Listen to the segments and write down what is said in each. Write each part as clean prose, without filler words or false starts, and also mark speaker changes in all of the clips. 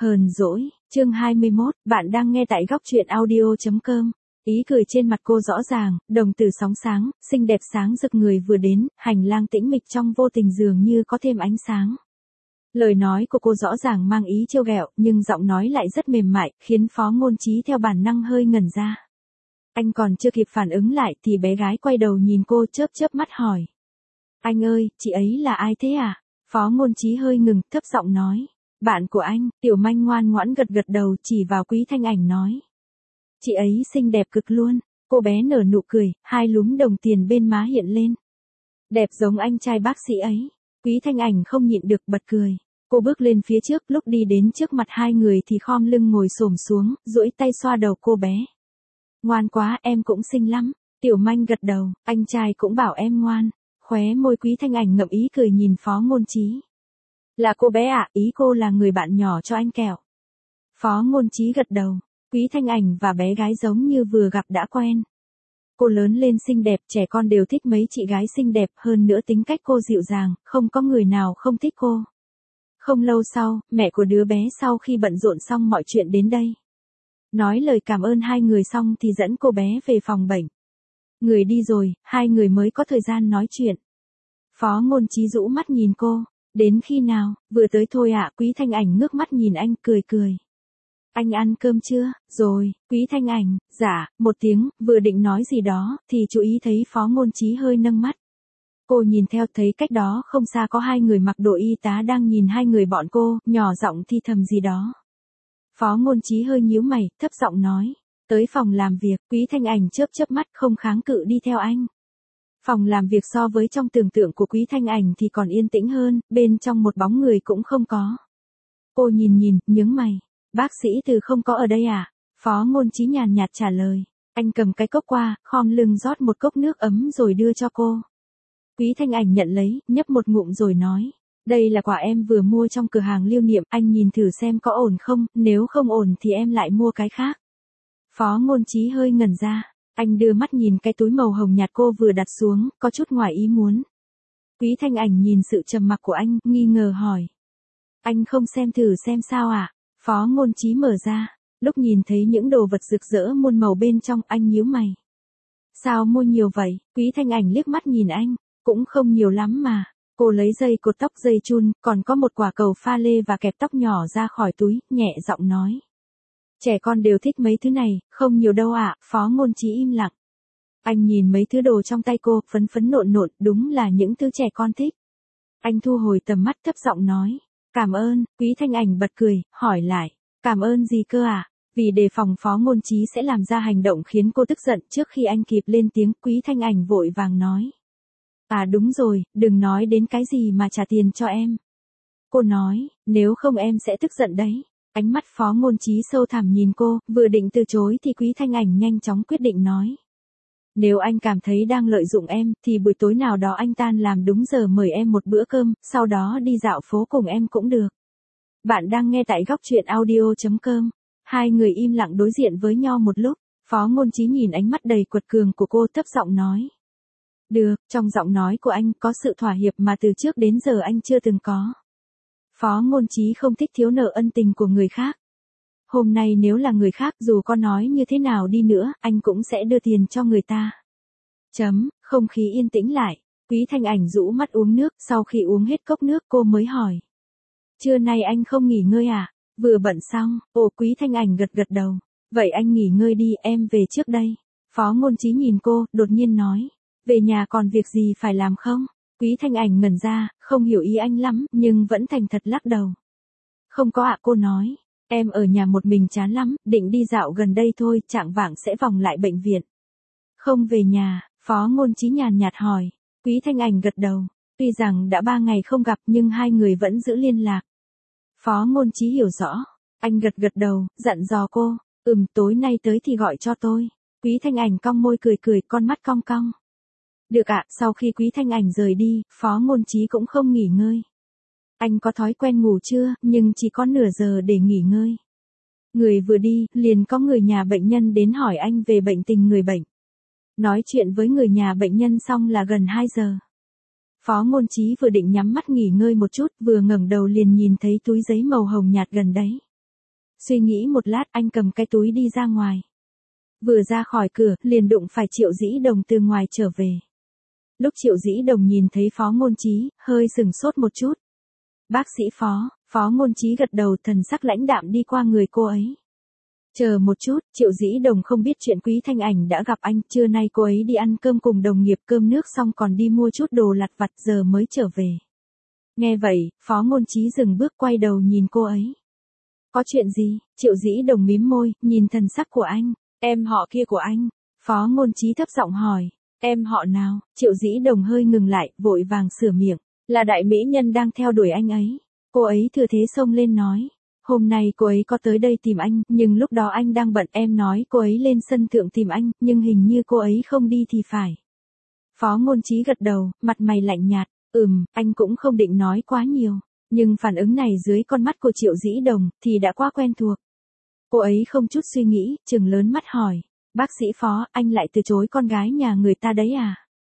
Speaker 1: Hờn dỗi, chương 21, bạn đang nghe tại góc truyện audio.com. Ý cười trên mặt cô rõ ràng, đồng tử sóng sáng, xinh đẹp sáng rực người vừa đến, hành lang tĩnh mịch trong vô tình dường như có thêm ánh sáng. Lời nói của cô rõ ràng mang ý trêu ghẹo, nhưng giọng nói lại rất mềm mại, khiến Phó Ngôn Chí theo bản năng hơi ngẩn ra. Anh còn chưa kịp phản ứng lại thì bé gái quay đầu nhìn cô chớp chớp mắt hỏi. Anh ơi, chị ấy là ai thế à? Phó Ngôn Chí hơi ngừng, thấp giọng nói. Bạn của anh, Tiểu Manh ngoan ngoãn gật gật đầu chỉ vào Quý Thanh Ảnh nói. Chị ấy xinh đẹp cực luôn, cô bé nở nụ cười, hai lúm đồng tiền bên má hiện lên. Đẹp giống anh trai bác sĩ ấy. Quý Thanh Ảnh không nhịn được bật cười. Cô bước lên phía trước, lúc đi đến trước mặt hai người thì khom lưng ngồi xổm xuống, duỗi tay xoa đầu cô bé. Ngoan quá, em cũng xinh lắm. Tiểu Manh gật đầu, anh trai cũng bảo em ngoan. Khóe môi Quý Thanh Ảnh ngậm ý cười nhìn Phó Ngôn Chí. Là cô bé ạ, ý cô là người bạn nhỏ cho anh kẹo. Phó Ngôn Chí gật đầu, Quý Thanh Ảnh và bé gái giống như vừa gặp đã quen. Cô lớn lên xinh đẹp, trẻ con đều thích mấy chị gái xinh đẹp, hơn nữa tính cách cô dịu dàng, không có người nào không thích cô. Không lâu sau, mẹ của đứa bé sau khi bận rộn xong mọi chuyện đến đây. Nói lời cảm ơn hai người xong thì dẫn cô bé về phòng bệnh. Người đi rồi, hai người mới có thời gian nói chuyện. Phó Ngôn Chí rũ mắt nhìn cô. Đến khi nào, vừa tới thôi ạ. Quý Thanh Ảnh ngước mắt nhìn anh cười cười. Anh ăn cơm chưa? Rồi, Quý Thanh Ảnh, dạ, một tiếng, vừa định nói gì đó, thì chú ý thấy Phó Ngôn Chí hơi nâng mắt. Cô nhìn theo thấy cách đó không xa có hai người mặc đồ y tá đang nhìn hai người bọn cô, nhỏ giọng thì thầm gì đó. Phó Ngôn Chí hơi nhíu mày, thấp giọng nói. Tới phòng làm việc, Quý Thanh Ảnh chớp chớp mắt không kháng cự đi theo anh. Phòng làm việc so với trong tưởng tượng của Quý Thanh Ảnh thì còn yên tĩnh hơn, bên trong một bóng người cũng không có. Cô nhìn, nhướng mày. Bác sĩ Từ không có ở đây à? Phó Ngôn Chí nhàn nhạt trả lời. Anh cầm cái cốc qua, khom lưng rót một cốc nước ấm rồi đưa cho cô. Quý Thanh Ảnh nhận lấy, nhấp một ngụm rồi nói. Đây là quà em vừa mua trong cửa hàng lưu niệm, anh nhìn thử xem có ổn không, nếu không ổn thì em lại mua cái khác. Phó Ngôn Chí hơi ngẩn ra. Anh đưa mắt nhìn cái túi màu hồng nhạt cô vừa đặt xuống, có chút ngoài ý muốn. Quý Thanh Ảnh nhìn sự trầm mặc của anh, nghi ngờ hỏi. Anh không xem thử xem sao à? Phó Ngôn Chí mở ra, lúc nhìn thấy những đồ vật rực rỡ muôn màu bên trong anh nhíu mày. Sao mua nhiều vậy? Quý Thanh Ảnh liếc mắt nhìn anh, cũng không nhiều lắm mà. Cô lấy dây cột tóc dây chun, còn có một quả cầu pha lê và kẹp tóc nhỏ ra khỏi túi, nhẹ giọng nói. Trẻ con đều thích mấy thứ này, không nhiều đâu ạ. Phó Ngôn Chí im lặng. Anh nhìn mấy thứ đồ trong tay cô, phấn phấn nộn nộn, đúng là những thứ trẻ con thích. Anh thu hồi tầm mắt thấp giọng nói. Cảm ơn. Quý Thanh Ảnh bật cười, hỏi lại. Cảm ơn gì cơ à? Vì đề phòng Phó Ngôn Chí sẽ làm ra hành động khiến cô tức giận, trước khi anh kịp lên tiếng, Quý Thanh Ảnh vội vàng nói. À đúng rồi, đừng nói đến cái gì mà trả tiền cho em. Cô nói, nếu không em sẽ tức giận đấy. Ánh mắt Phó Ngôn Chí sâu thẳm nhìn cô, vừa định từ chối thì Quý Thanh Ảnh nhanh chóng quyết định nói. Nếu anh cảm thấy đang lợi dụng em, thì buổi tối nào đó anh tan làm đúng giờ mời em một bữa cơm, sau đó đi dạo phố cùng em cũng được. Bạn đang nghe tại góc truyện audio.com. Hai người im lặng đối diện với nhau một lúc, Phó Ngôn Chí nhìn ánh mắt đầy quật cường của cô thấp giọng nói. Được, trong giọng nói của anh có sự thỏa hiệp mà từ trước đến giờ anh chưa từng có. Phó Ngôn Chí không thích thiếu nợ ân tình của người khác. Hôm nay nếu là người khác dù có nói như thế nào đi nữa, anh cũng sẽ đưa tiền cho người ta. Không khí yên tĩnh lại. Quý Thanh Ảnh rũ mắt uống nước, sau khi uống hết cốc nước cô mới hỏi. Trưa nay anh không nghỉ ngơi à? Vừa bận xong, Quý Thanh Ảnh gật gật đầu. Vậy anh nghỉ ngơi đi, em về trước đây. Phó Ngôn Chí nhìn cô, đột nhiên nói. Về nhà còn việc gì phải làm không? Quý Thanh Ảnh ngẩn ra, không hiểu ý anh lắm, nhưng vẫn thành thật lắc đầu. Không có ạ, cô nói. Em ở nhà một mình chán lắm, định đi dạo gần đây thôi, chạng vạng sẽ vòng lại bệnh viện. Không về nhà, Phó Ngôn Chí nhàn nhạt hỏi. Quý Thanh Ảnh gật đầu. Tuy rằng đã 3 ngày không gặp nhưng hai người vẫn giữ liên lạc. Phó Ngôn Chí hiểu rõ. Anh gật gật đầu, dặn dò cô. Tối nay tới thì gọi cho tôi. Quý Thanh Ảnh cong môi cười, con mắt cong cong. Được ạ, sau khi Quý Thanh Ảnh rời đi, Phó Ngôn Chí cũng không nghỉ ngơi. Anh có thói quen ngủ trưa, nhưng chỉ có nửa giờ để nghỉ ngơi. Người vừa đi, liền có người nhà bệnh nhân đến hỏi anh về bệnh tình người bệnh. Nói chuyện với người nhà bệnh nhân xong là gần 2 giờ. Phó Ngôn Chí vừa định nhắm mắt nghỉ ngơi một chút, vừa ngẩng đầu liền nhìn thấy túi giấy màu hồng nhạt gần đấy. Suy nghĩ một lát anh cầm cái túi đi ra ngoài. Vừa ra khỏi cửa, liền đụng phải Triệu Dĩ Đồng từ ngoài trở về. Lúc Triệu Dĩ Đồng nhìn thấy Phó Ngôn Chí, hơi sửng sốt một chút. Bác sĩ Phó, Phó Ngôn Chí gật đầu, thần sắc lãnh đạm đi qua người cô ấy. Chờ một chút, Triệu Dĩ Đồng không biết chuyện Quý Thanh Ảnh đã gặp anh, trưa nay cô ấy đi ăn cơm cùng đồng nghiệp, cơm nước xong còn đi mua chút đồ lặt vặt giờ mới trở về. Nghe vậy, Phó Ngôn Chí dừng bước quay đầu nhìn cô ấy. Có chuyện gì? Triệu Dĩ Đồng mím môi, nhìn thần sắc của anh. Em họ kia của anh. Phó Ngôn Chí thấp giọng hỏi. Em họ nào? Triệu Dĩ Đồng hơi ngừng lại, vội vàng sửa miệng. Là đại mỹ nhân đang theo đuổi anh ấy. Cô ấy thừa thế xông lên nói. Hôm nay cô ấy có tới đây tìm anh, nhưng lúc đó anh đang bận, em nói cô ấy lên sân thượng tìm anh, nhưng hình như cô ấy không đi thì phải. Phó Ngôn Chí gật đầu, mặt mày lạnh nhạt. Anh cũng không định nói quá nhiều. Nhưng phản ứng này dưới con mắt của Triệu Dĩ Đồng, thì đã quá quen thuộc. Cô ấy không chút suy nghĩ, trừng lớn mắt hỏi. Bác sĩ Phó, anh lại từ chối con gái nhà người ta đấy à?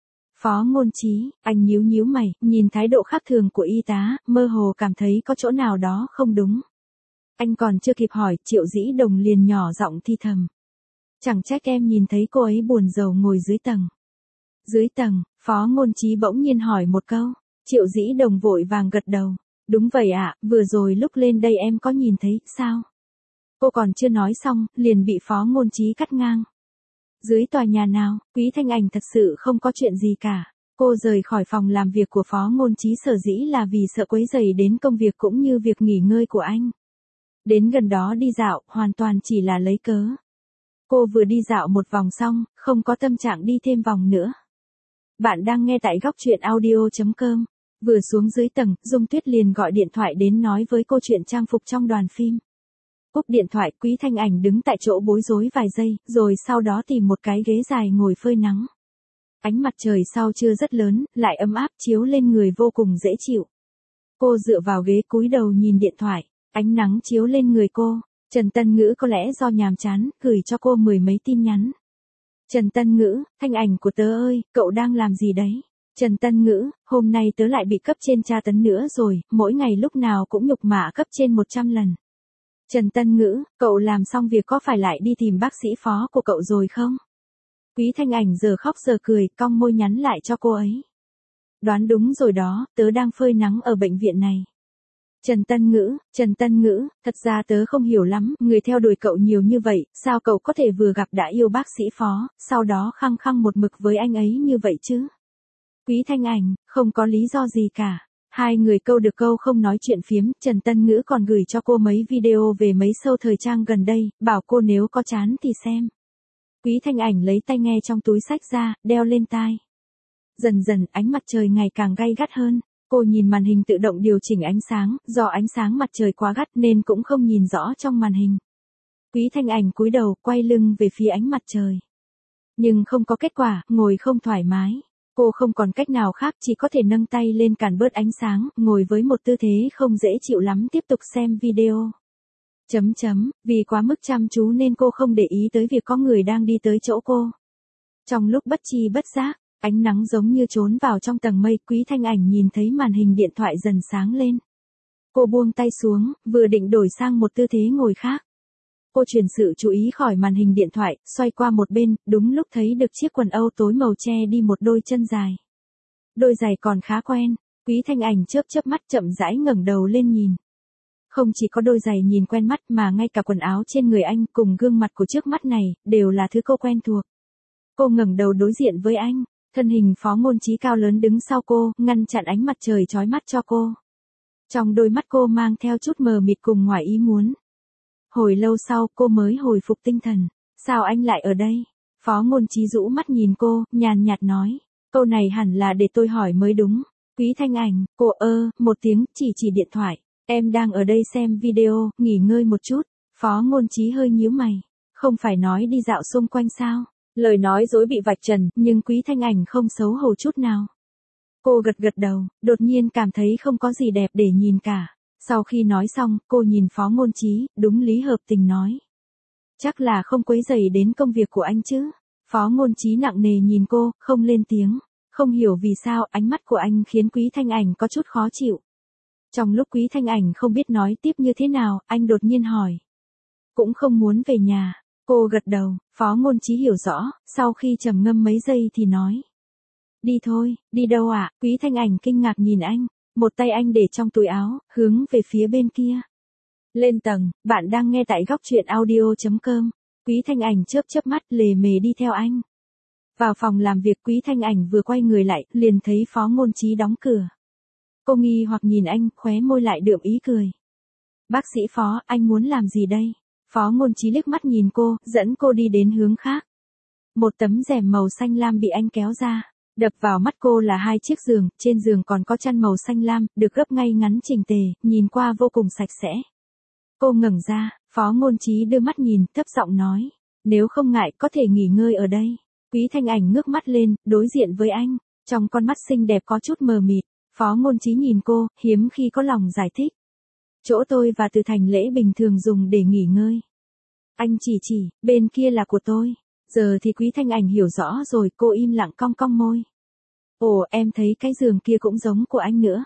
Speaker 1: Phó Ngôn Chí, anh nhíu nhíu mày, nhìn thái độ khác thường của y tá, mơ hồ cảm thấy có chỗ nào đó không đúng. Anh còn chưa kịp hỏi, Triệu Dĩ Đồng liền nhỏ giọng thi thầm. Chẳng trách em nhìn thấy cô ấy buồn rầu ngồi dưới tầng. Dưới tầng, Phó Ngôn Chí bỗng nhiên hỏi một câu. Triệu Dĩ Đồng vội vàng gật đầu. Đúng vậy ạ, vừa rồi lúc lên đây em có nhìn thấy, sao? Cô còn chưa nói xong, liền bị Phó Ngôn Chí cắt ngang. Dưới tòa nhà nào, Quý Thanh Ảnh thật sự không có chuyện gì cả. Cô rời khỏi phòng làm việc của Phó Ngôn Chí sở dĩ là vì sợ quấy rầy đến công việc cũng như việc nghỉ ngơi của anh. Đến gần đó đi dạo, hoàn toàn chỉ là lấy cớ. Cô vừa đi dạo một vòng xong, không có tâm trạng đi thêm vòng nữa. Bạn đang nghe tại góc truyện audio.com. Vừa xuống dưới tầng, Dung Tuyết liền gọi điện thoại đến nói với cô chuyện trang phục trong đoàn phim. Cúp điện thoại, Quý Thanh Ảnh đứng tại chỗ bối rối vài giây, rồi sau đó tìm một cái ghế dài ngồi phơi nắng. Ánh mặt trời sau trưa rất lớn, lại ấm áp chiếu lên người vô cùng dễ chịu. Cô dựa vào ghế cúi đầu nhìn điện thoại, ánh nắng chiếu lên người cô. Trần Tân Ngữ có lẽ do nhàm chán, gửi cho cô 10 mấy tin nhắn. Trần Tân Ngữ, Thanh Ảnh của tớ ơi, cậu đang làm gì đấy? Trần Tân Ngữ, hôm nay tớ lại bị cấp trên tra tấn nữa rồi, mỗi ngày lúc nào cũng nhục mạ cấp trên 100 lần. Trần Tân Ngữ, cậu làm xong việc có phải lại đi tìm bác sĩ Phó của cậu rồi không? Quý Thanh Ảnh giờ khóc giờ cười, cong môi nhắn lại cho cô ấy. Đoán đúng rồi đó, tớ đang phơi nắng ở bệnh viện này. Trần Tân Ngữ, thật ra tớ không hiểu lắm, người theo đuổi cậu nhiều như vậy, sao cậu có thể vừa gặp đã yêu bác sĩ Phó, sau đó khăng khăng một mực với anh ấy như vậy chứ? Quý Thanh Ảnh, không có lý do gì cả. Hai người câu được câu không nói chuyện phiếm, Trần Tân Ngữ còn gửi cho cô mấy video về mấy show thời trang gần đây, bảo cô nếu có chán thì xem. Quý Thanh Ảnh lấy tai nghe trong túi xách ra, đeo lên tai. Dần dần, ánh mặt trời ngày càng gay gắt hơn. Cô nhìn màn hình tự động điều chỉnh ánh sáng, do ánh sáng mặt trời quá gắt nên cũng không nhìn rõ trong màn hình. Quý Thanh Ảnh cúi đầu, quay lưng về phía ánh mặt trời. Nhưng không có kết quả, ngồi không thoải mái. Cô không còn cách nào khác, chỉ có thể nâng tay lên cản bớt ánh sáng, ngồi với một tư thế không dễ chịu lắm tiếp tục xem video. Vì quá mức chăm chú nên cô không để ý tới việc có người đang đi tới chỗ cô. Trong lúc bất tri bất giác, ánh nắng giống như trốn vào trong tầng mây, Quý Thanh Ảnh nhìn thấy màn hình điện thoại dần sáng lên. Cô buông tay xuống, vừa định đổi sang một tư thế ngồi khác. Cô chuyển sự chú ý khỏi màn hình điện thoại, xoay qua một bên, đúng lúc thấy được chiếc quần âu tối màu che đi một đôi chân dài. Đôi giày còn khá quen, Quý Thanh Ảnh chớp chớp mắt chậm rãi ngẩng đầu lên nhìn. Không chỉ có đôi giày nhìn quen mắt mà ngay cả quần áo trên người anh cùng gương mặt của trước mắt này, đều là thứ cô quen thuộc. Cô ngẩng đầu đối diện với anh, thân hình Phó Ngôn Chí cao lớn đứng sau cô, ngăn chặn ánh mặt trời chói mắt cho cô. Trong đôi mắt cô mang theo chút mờ mịt cùng ngoài ý muốn. Hồi lâu sau cô mới hồi phục tinh thần. Sao anh lại ở đây? Phó Ngôn Chí rũ mắt nhìn cô, nhàn nhạt nói. Câu này hẳn là để tôi hỏi mới đúng. Quý Thanh Ảnh, cô một tiếng, chỉ điện thoại. Em đang ở đây xem video, nghỉ ngơi một chút. Phó Ngôn Chí hơi nhíu mày. Không phải nói đi dạo xung quanh sao? Lời nói dối bị vạch trần, nhưng Quý Thanh Ảnh không xấu hổ chút nào. Cô gật gật đầu, đột nhiên cảm thấy không có gì đẹp để nhìn cả. Sau khi nói xong, cô nhìn Phó Ngôn Chí, đúng lý hợp tình nói. Chắc là không quấy rầy đến công việc của anh chứ. Phó Ngôn Chí nặng nề nhìn cô, không lên tiếng. Không hiểu vì sao ánh mắt của anh khiến Quý Thanh Ảnh có chút khó chịu. Trong lúc Quý Thanh Ảnh không biết nói tiếp như thế nào, anh đột nhiên hỏi. cũng không muốn về nhà. Cô gật đầu, Phó Ngôn Chí hiểu rõ, sau khi trầm ngâm mấy giây thì nói. Đi thôi, đi đâu ạ? Quý Thanh Ảnh kinh ngạc nhìn anh, một tay anh để trong túi áo, hướng về phía bên kia. Lên tầng, bạn đang nghe tại góc truyện audio.com. Quý Thanh Ảnh chớp chớp mắt lề mề đi theo anh. Vào phòng làm việc Quý Thanh Ảnh vừa quay người lại, liền thấy Phó Ngôn Chí đóng cửa. Cô nghi hoặc nhìn anh, khóe môi lại đượm ý cười. Bác sĩ Phó, anh muốn làm gì đây? Phó Ngôn Chí liếc mắt nhìn cô, dẫn cô đi đến hướng khác. Một tấm rèm màu xanh lam bị anh kéo ra. Đập vào mắt cô là 2 chiếc giường, trên giường còn có chăn màu xanh lam, được gấp ngay ngắn chỉnh tề, nhìn qua vô cùng sạch sẽ. Cô ngẩng ra, Phó Ngôn Chí đưa mắt nhìn, thấp giọng nói. Nếu không ngại có thể nghỉ ngơi ở đây. Quý Thanh Ảnh ngước mắt lên, đối diện với anh. Trong con mắt xinh đẹp có chút mờ mịt. Phó Ngôn Chí nhìn cô, hiếm khi có lòng giải thích. Chỗ tôi và Từ Thành Lễ bình thường dùng để nghỉ ngơi. Anh chỉ, bên kia là của tôi. Giờ thì Quý Thanh Ảnh hiểu rõ rồi, cô im lặng cong cong môi. Ồ, em thấy cái giường kia cũng giống của anh nữa.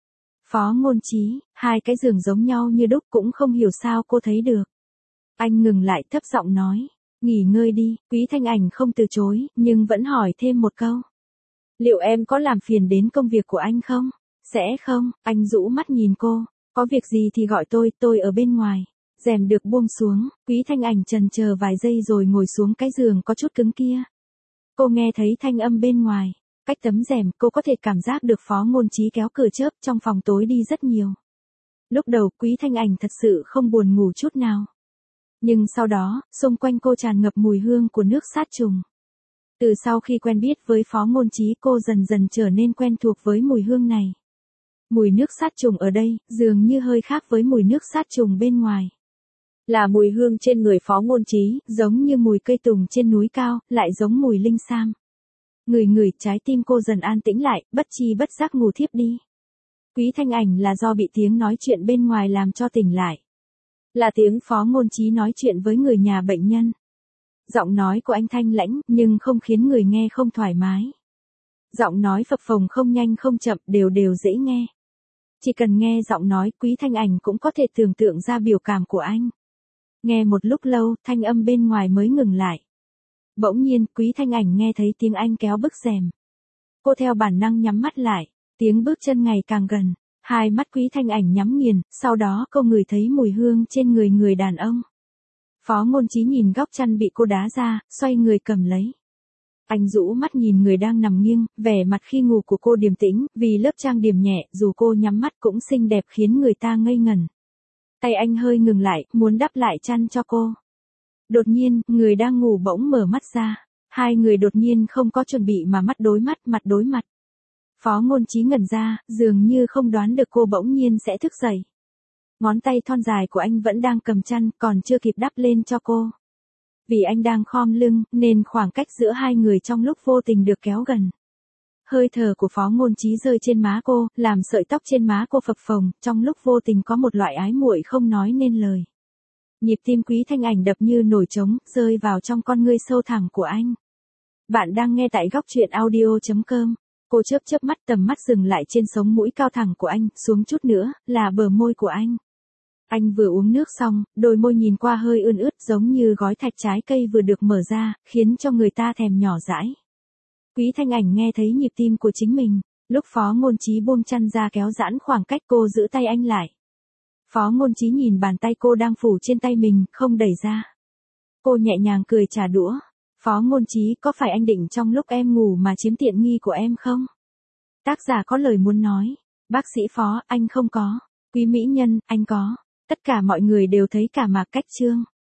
Speaker 1: Phó Ngôn Chí, 2 cái giường giống nhau như đúc cũng không hiểu sao cô thấy được. Anh ngừng lại thấp giọng nói. Nghỉ ngơi đi, Quý Thanh Ảnh không từ chối, nhưng vẫn hỏi thêm một câu. Liệu em có làm phiền đến công việc của anh không? Sẽ không, anh rũ mắt nhìn cô. Có việc gì thì gọi tôi ở bên ngoài. Rèm được buông xuống, Quý Thanh Ảnh chần chờ vài giây rồi ngồi xuống cái giường có chút cứng kia. Cô nghe thấy thanh âm bên ngoài. Cách tấm rèm, cô có thể cảm giác được Phó Ngôn Chí kéo cửa chớp trong phòng tối đi rất nhiều. Lúc đầu, Quý Thanh Ảnh thật sự không buồn ngủ chút nào. Nhưng sau đó, xung quanh cô tràn ngập mùi hương của nước sát trùng. Từ sau khi quen biết với Phó Ngôn Chí cô dần dần trở nên quen thuộc với mùi hương này. Mùi nước sát trùng ở đây, dường như hơi khác với mùi nước sát trùng bên ngoài. Là mùi hương trên người Phó Ngôn Chí, giống như mùi cây tùng trên núi cao, lại giống mùi linh sam. Ngửi trái tim cô dần an tĩnh lại, bất chi bất giác ngủ thiếp đi. Quý Thanh Ảnh là do bị tiếng nói chuyện bên ngoài làm cho tỉnh lại. Là tiếng Phó Ngôn Chí nói chuyện với người nhà bệnh nhân. Giọng nói của anh thanh lãnh, nhưng không khiến người nghe không thoải mái. Giọng nói phập phồng không nhanh không chậm, đều dễ nghe. Chỉ cần nghe giọng nói, Quý Thanh Ảnh cũng có thể tưởng tượng ra biểu cảm của anh. Nghe một lúc lâu, thanh âm bên ngoài mới ngừng lại. Bỗng nhiên, Quý Thanh Ảnh nghe thấy tiếng anh kéo bức rèm. Cô theo bản năng nhắm mắt lại, tiếng bước chân ngày càng gần. 2 mắt Quý Thanh Ảnh nhắm nghiền, sau đó cô ngửi thấy mùi hương trên người đàn ông. Phó Ngôn Chí nhìn góc chăn bị cô đá ra, xoay người cầm lấy. Anh rũ mắt nhìn người đang nằm nghiêng, vẻ mặt khi ngủ của cô điềm tĩnh, vì lớp trang điểm nhẹ, dù cô nhắm mắt cũng xinh đẹp khiến người ta ngây ngẩn. Tay anh hơi ngừng lại, muốn đắp lại chăn cho cô. Đột nhiên, người đang ngủ bỗng mở mắt ra. 2 người đột nhiên không có chuẩn bị mà mắt đối mặt. Phó Ngôn Chí ngẩn ra, dường như không đoán được cô bỗng nhiên sẽ thức dậy. Ngón tay thon dài của anh vẫn đang cầm chăn, còn chưa kịp đắp lên cho cô. Vì anh đang khom lưng, nên khoảng cách giữa 2 người trong lúc vô tình được kéo gần. Hơi thở của Phó Ngôn Chí rơi trên má cô, làm sợi tóc trên má cô phập phồng, trong lúc vô tình có một loại ái muội không nói nên lời. Nhịp tim Quý Thanh Ảnh đập như nổi trống, rơi vào trong con ngươi sâu thẳm của anh. Bạn đang nghe tại góc truyện audio.com. Cô chớp mắt, tầm mắt dừng lại trên sống mũi cao thẳng của anh, xuống chút nữa, là bờ môi của anh. Anh vừa uống nước xong, đôi môi nhìn qua hơi ươn ướt giống như gói thạch trái cây vừa được mở ra, khiến cho người ta thèm nhỏ dãi. Quý Thanh Ảnh nghe thấy nhịp tim của chính mình, lúc Phó Ngôn Chí buông chăn ra kéo giãn khoảng cách cô giữ tay anh lại. Phó Ngôn Chí nhìn bàn tay cô đang phủ trên tay mình, không đẩy ra. Cô nhẹ nhàng cười trả đũa. Phó Ngôn Chí, có phải anh định trong lúc em ngủ mà chiếm tiện nghi của em không? Tác giả có lời muốn nói. Bác sĩ Phó, anh không có. Quý mỹ nhân, anh có. Tất cả mọi người đều thấy cả Mạc Cách Trương.